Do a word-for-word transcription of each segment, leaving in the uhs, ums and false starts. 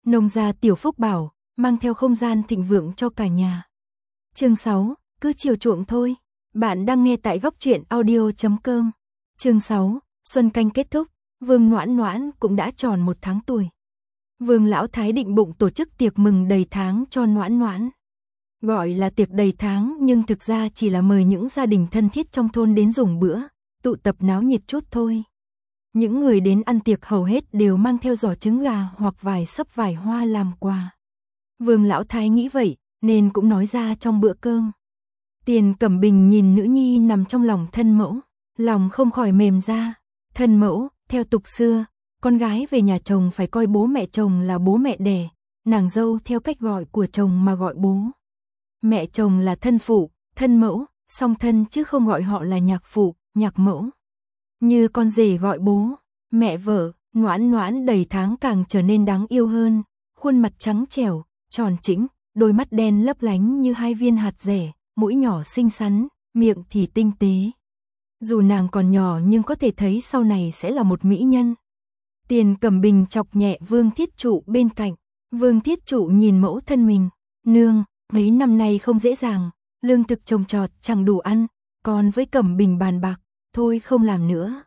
Nông gia Tiểu Phúc Bảo, mang theo không gian thịnh vượng cho cả nhà. Chương sáu, cứ chiều chuộng thôi. Bạn đang nghe tại góc truyện audio chấm com. Chương sáu, Xuân Canh kết thúc, Vương Noãn Noãn cũng đã tròn một tháng tuổi. Vương Lão Thái định bụng tổ chức tiệc mừng đầy tháng cho Noãn Noãn. Gọi là tiệc đầy tháng nhưng thực ra chỉ là mời những gia đình thân thiết trong thôn đến dùng bữa, tụ tập náo nhiệt chút thôi. Những người đến ăn tiệc hầu hết đều mang theo giỏ trứng gà hoặc vài xấp vải hoa làm quà. Vương Lão Thái nghĩ vậy, nên cũng nói ra trong bữa cơm. Tiền Cẩm Bình nhìn nữ nhi nằm trong lòng thân mẫu, lòng không khỏi mềm ra. Thân mẫu, theo tục xưa, con gái về nhà chồng phải coi bố mẹ chồng là bố mẹ đẻ, nàng dâu theo cách gọi của chồng mà gọi bố. Mẹ chồng là thân phụ, thân mẫu, song thân chứ không gọi họ là nhạc phụ, nhạc mẫu. Như con rể gọi bố, mẹ vợ, Noãn Noãn đầy tháng càng trở nên đáng yêu hơn, khuôn mặt trắng trẻo, tròn trĩnh, đôi mắt đen lấp lánh như hai viên hạt dẻ, mũi nhỏ xinh xắn, miệng thì tinh tế. Dù nàng còn nhỏ nhưng có thể thấy sau này sẽ là một mỹ nhân. Tiền Cẩm Bình chọc nhẹ Vương Thiết Trụ bên cạnh. Vương Thiết Trụ nhìn mẫu thân mình, nương, mấy năm nay không dễ dàng, lương thực trồng trọt chẳng đủ ăn, còn với Cẩm Bình bàn bạc, thôi không làm nữa.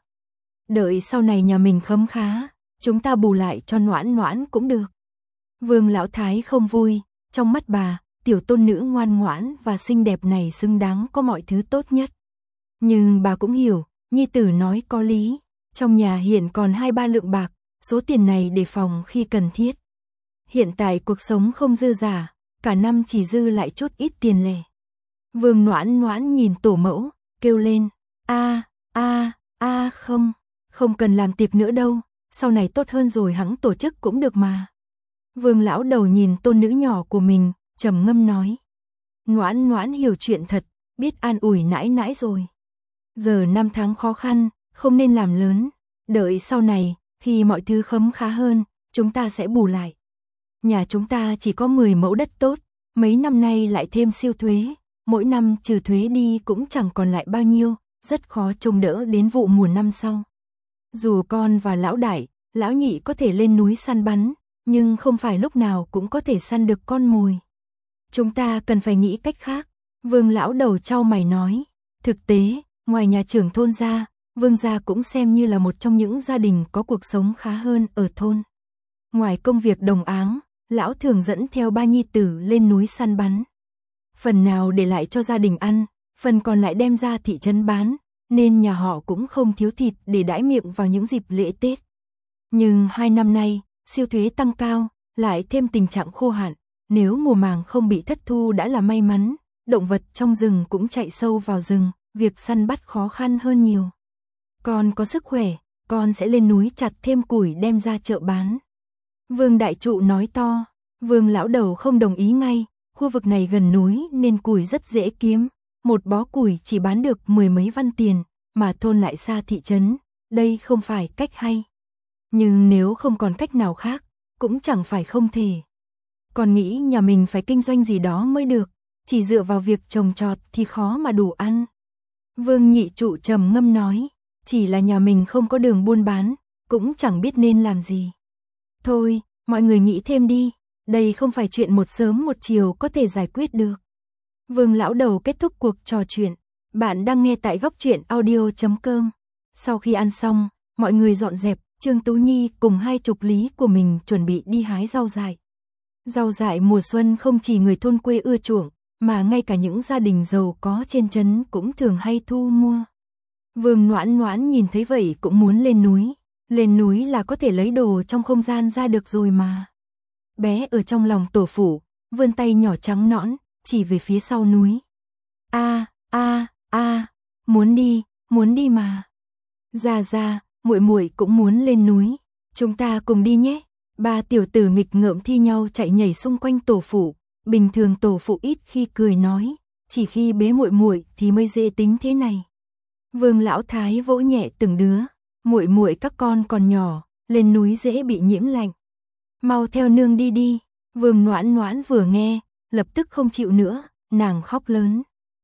Đợi sau này nhà mình khấm khá, chúng ta bù lại cho Noãn Noãn cũng được. Vương Lão Thái không vui, trong mắt bà, tiểu tôn nữ ngoan ngoãn và xinh đẹp này xứng đáng có mọi thứ tốt nhất. Nhưng bà cũng hiểu, nhi tử nói có lý, trong nhà hiện còn hai ba lượng bạc, số tiền này để phòng khi cần thiết. Hiện tại cuộc sống không dư giả, cả năm chỉ dư lại chút ít tiền lẻ. Vương Noãn Noãn nhìn tổ mẫu, kêu lên, a a a không, không cần làm tiệc nữa đâu, sau này tốt hơn rồi hẵng tổ chức cũng được mà. Vương Lão đầu nhìn tôn nữ nhỏ của mình, trầm ngâm nói, Noãn Noãn hiểu chuyện thật, biết an ủi nãi nãi rồi. Giờ năm tháng khó khăn, không nên làm lớn, đợi sau này, khi mọi thứ khấm khá hơn, chúng ta sẽ bù lại. Nhà chúng ta chỉ có mười mẫu đất tốt, mấy năm nay lại thêm siêu thuế, mỗi năm trừ thuế đi cũng chẳng còn lại bao nhiêu, rất khó trông đỡ đến vụ mùa năm sau. Dù con và lão đại, lão nhị có thể lên núi săn bắn, nhưng không phải lúc nào cũng có thể săn được con mồi. Chúng ta cần phải nghĩ cách khác. Vương Lão đầu chau mày nói, thực tế, ngoài nhà trưởng thôn ra, Vương gia cũng xem như là một trong những gia đình có cuộc sống khá hơn ở thôn. Ngoài công việc đồng áng, lão thường dẫn theo ba nhi tử lên núi săn bắn. Phần nào để lại cho gia đình ăn, phần còn lại đem ra thị trấn bán, nên nhà họ cũng không thiếu thịt để đãi miệng vào những dịp lễ Tết. Nhưng hai năm nay, siêu thuế tăng cao, lại thêm tình trạng khô hạn, nếu mùa màng không bị thất thu đã là may mắn, động vật trong rừng cũng chạy sâu vào rừng, việc săn bắt khó khăn hơn nhiều. Con có sức khỏe, con sẽ lên núi chặt thêm củi đem ra chợ bán. Vương Đại Trụ nói to. Vương Lão đầu không đồng ý ngay, khu vực này gần núi nên củi rất dễ kiếm, một bó củi chỉ bán được mười mấy văn tiền, mà thôn lại xa thị trấn, đây không phải cách hay. Nhưng nếu không còn cách nào khác, cũng chẳng phải không thể. Còn nghĩ nhà mình phải kinh doanh gì đó mới được, chỉ dựa vào việc trồng trọt thì khó mà đủ ăn. Vương Nhị Trụ trầm ngâm nói, chỉ là nhà mình không có đường buôn bán, cũng chẳng biết nên làm gì. Thôi, mọi người nghĩ thêm đi, đây không phải chuyện một sớm một chiều có thể giải quyết được. Vương Lão đầu kết thúc cuộc trò chuyện. Bạn đang nghe tại góc truyện audio chấm com. Sau khi ăn xong, mọi người dọn dẹp, Trương Tú Nhi cùng hai chục lý của mình chuẩn bị đi hái rau dại. Rau dại mùa xuân không chỉ người thôn quê ưa chuộng, mà ngay cả những gia đình giàu có trên trấn cũng thường hay thu mua. Vương Noãn Noãn nhìn thấy vậy cũng muốn lên núi. Lên núi là có thể lấy đồ trong không gian ra được rồi mà. Bé ở trong lòng tổ phụ, vươn tay nhỏ trắng nõn, chỉ về phía sau núi. A, a, a, muốn đi, muốn đi mà. Ra ra, muội muội cũng muốn lên núi, chúng ta cùng đi nhé. Ba tiểu tử nghịch ngợm thi nhau chạy nhảy xung quanh tổ phụ, bình thường tổ phụ ít khi cười nói, chỉ khi bế muội muội thì mới dễ tính thế này. Vương Lão Thái vỗ nhẹ từng đứa, muội muội các con còn nhỏ, lên núi dễ bị nhiễm lạnh. Mau theo nương đi đi. Vương Noãn Noãn vừa nghe, lập tức không chịu nữa, nàng khóc lớn.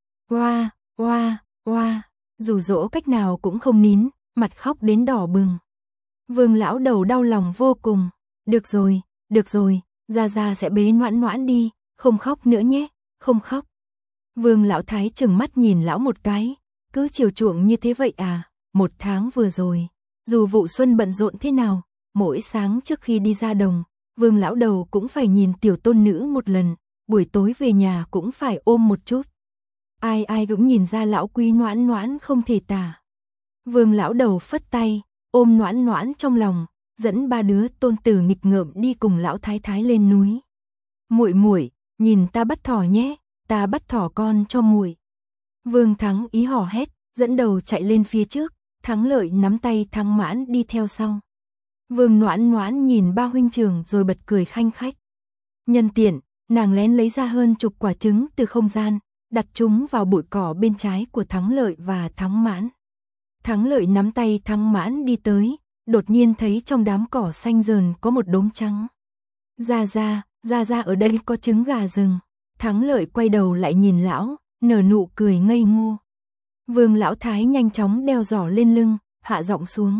Oa, oa, oa, dù dỗ cách nào cũng không nín, mặt khóc đến đỏ bừng. Vương Lão đầu đau lòng vô cùng. Được rồi, được rồi, Gia Gia sẽ bế Noãn Noãn đi, không khóc nữa nhé, không khóc. Vương Lão Thái trừng mắt nhìn lão một cái, cứ chiều chuộng như thế vậy à, một tháng vừa rồi, dù vụ xuân bận rộn thế nào, mỗi sáng trước khi đi ra đồng, Vương Lão Đầu cũng phải nhìn tiểu tôn nữ một lần, buổi tối về nhà cũng phải ôm một chút. Ai ai cũng nhìn ra lão quý Noãn Noãn không thể tả. Vương Lão Đầu phất tay, ôm Noãn Noãn trong lòng, dẫn ba đứa tôn tử nghịch ngợm đi cùng lão thái thái lên núi. Muội muội, nhìn ta bắt thỏ nhé, ta bắt thỏ con cho muội. Vương Thắng Ý hò hét, dẫn đầu chạy lên phía trước, Thắng Lợi nắm tay Thắng Mãn đi theo sau. Vương Noãn Noãn nhìn ba huynh trưởng rồi bật cười khanh khách. Nhân tiện, nàng lén lấy ra hơn chục quả trứng từ không gian, đặt chúng vào bụi cỏ bên trái của Thắng Lợi và Thắng Mãn. Thắng Lợi nắm tay Thắng Mãn đi tới, đột nhiên thấy trong đám cỏ xanh rờn có một đốm trắng. Gia Gia, Gia Gia ở đây có trứng gà rừng. Thắng Lợi quay đầu lại nhìn lão, nở nụ cười ngây ngô. Vương Lão Thái nhanh chóng đeo giỏ lên lưng, hạ giọng xuống.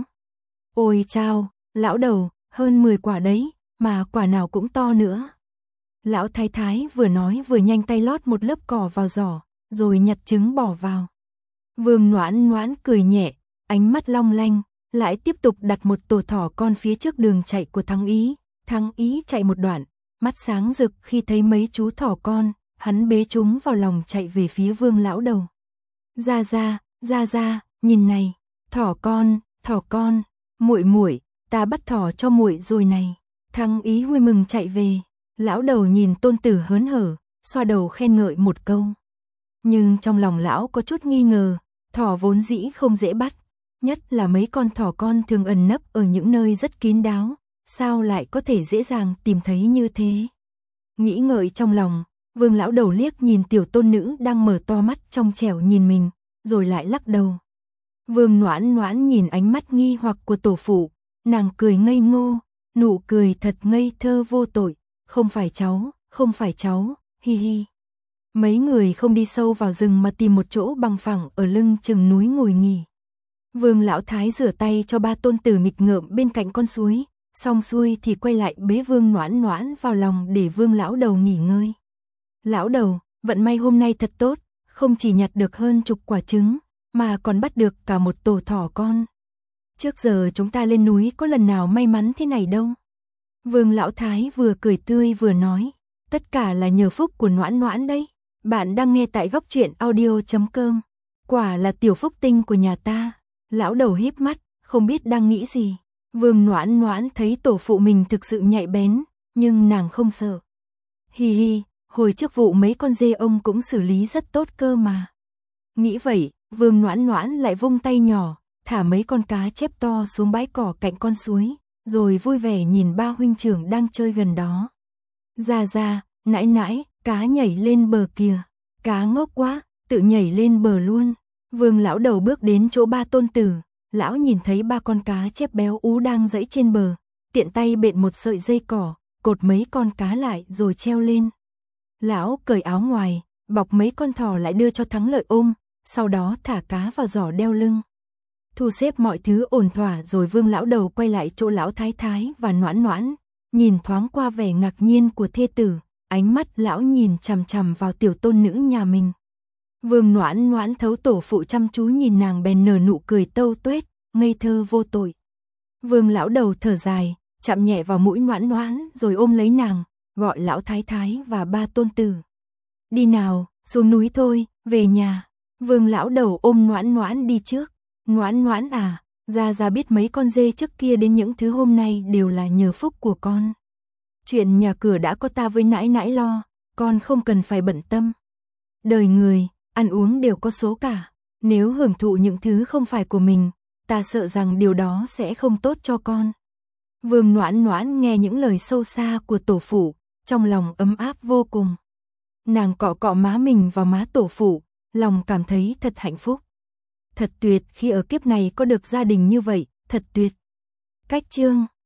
Ôi chao, lão đầu, hơn mười quả đấy, mà quả nào cũng to nữa. Lão Thái Thái vừa nói vừa nhanh tay lót một lớp cỏ vào giỏ, rồi nhặt trứng bỏ vào. Vương Noãn Noãn cười nhẹ, ánh mắt long lanh, lại tiếp tục đặt một tổ thỏ con phía trước đường chạy của Thắng Ý. Thắng Ý chạy một đoạn, mắt sáng rực khi thấy mấy chú thỏ con, hắn bế chúng vào lòng chạy về phía Vương Lão Đầu. Gia Gia, Gia Gia, nhìn này, thỏ con, thỏ con, muội muội, ta bắt thỏ cho muội rồi này. Thắng Ý vui mừng chạy về, lão đầu nhìn tôn tử hớn hở, xoa đầu khen ngợi một câu. Nhưng trong lòng lão có chút nghi ngờ, thỏ vốn dĩ không dễ bắt, nhất là mấy con thỏ con thường ẩn nấp ở những nơi rất kín đáo, sao lại có thể dễ dàng tìm thấy như thế. Nghĩ ngợi trong lòng, Vương Lão Đầu liếc nhìn tiểu tôn nữ đang mở to mắt trong trẻo nhìn mình, rồi lại lắc đầu. Vương Noãn Noãn nhìn ánh mắt nghi hoặc của tổ phụ, nàng cười ngây ngô, nụ cười thật ngây thơ vô tội, không phải cháu, không phải cháu, hi hi. Mấy người không đi sâu vào rừng mà tìm một chỗ bằng phẳng ở lưng chừng núi ngồi nghỉ. Vương Lão Thái rửa tay cho ba tôn tử nghịch ngợm bên cạnh con suối, xong xuôi thì quay lại bế Vương Noãn Noãn vào lòng để Vương Lão Đầu nghỉ ngơi. Lão Đầu, vận may hôm nay thật tốt, không chỉ nhặt được hơn chục quả trứng, mà còn bắt được cả một tổ thỏ con. Trước giờ chúng ta lên núi có lần nào may mắn thế này đâu. Vương Lão Thái vừa cười tươi vừa nói, tất cả là nhờ phúc của Noãn Noãn đấy. Bạn đang nghe tại góc truyện audio chấm com. Quả là tiểu phúc tinh của nhà ta. Lão Đầu híp mắt, không biết đang nghĩ gì. Vương Noãn Noãn thấy tổ phụ mình thực sự nhạy bén, nhưng nàng không sợ. Hi hi, hồi trước vụ mấy con dê ông cũng xử lý rất tốt cơ mà. Nghĩ vậy, Vương Noãn Noãn lại vung tay nhỏ, thả mấy con cá chép to xuống bãi cỏ cạnh con suối, rồi vui vẻ nhìn ba huynh trưởng đang chơi gần đó. Gia Gia, nãi nãi, cá nhảy lên bờ kìa. Cá ngốc quá, tự nhảy lên bờ luôn. Vương Lão Đầu bước đến chỗ ba tôn tử, lão nhìn thấy ba con cá chép béo ú đang giãy trên bờ, tiện tay bện một sợi dây cỏ, cột mấy con cá lại rồi treo lên. Lão cởi áo ngoài, bọc mấy con thỏ lại đưa cho Thắng Lợi ôm, sau đó thả cá vào giỏ đeo lưng. Thu xếp mọi thứ ổn thỏa rồi Vương Lão Đầu quay lại chỗ Lão Thái Thái và Noãn Noãn, nhìn thoáng qua vẻ ngạc nhiên của thê tử, ánh mắt lão nhìn chằm chằm vào tiểu tôn nữ nhà mình. Vương Noãn Noãn thấu tổ phụ chăm chú nhìn nàng bèn nở nụ cười tâu tuét, ngây thơ vô tội. Vương Lão Đầu thở dài, chạm nhẹ vào mũi Noãn Noãn rồi ôm lấy nàng, gọi Lão Thái Thái và ba tôn tử. Đi nào, xuống núi thôi, về nhà. Vương Lão Đầu ôm Noãn Noãn đi trước. Noãn Noãn à, Gia Gia biết mấy con dê trước kia đến những thứ hôm nay đều là nhờ phúc của con. Chuyện nhà cửa đã có ta với nãi nãi lo, con không cần phải bận tâm. Đời người, ăn uống đều có số cả, nếu hưởng thụ những thứ không phải của mình, ta sợ rằng điều đó sẽ không tốt cho con. Vương Noãn Noãn nghe những lời sâu xa của tổ phụ, trong lòng ấm áp vô cùng. Nàng cọ cọ má mình vào má tổ phụ, lòng cảm thấy thật hạnh phúc. Thật tuyệt khi ở kiếp này có được gia đình như vậy, thật tuyệt. Cách chương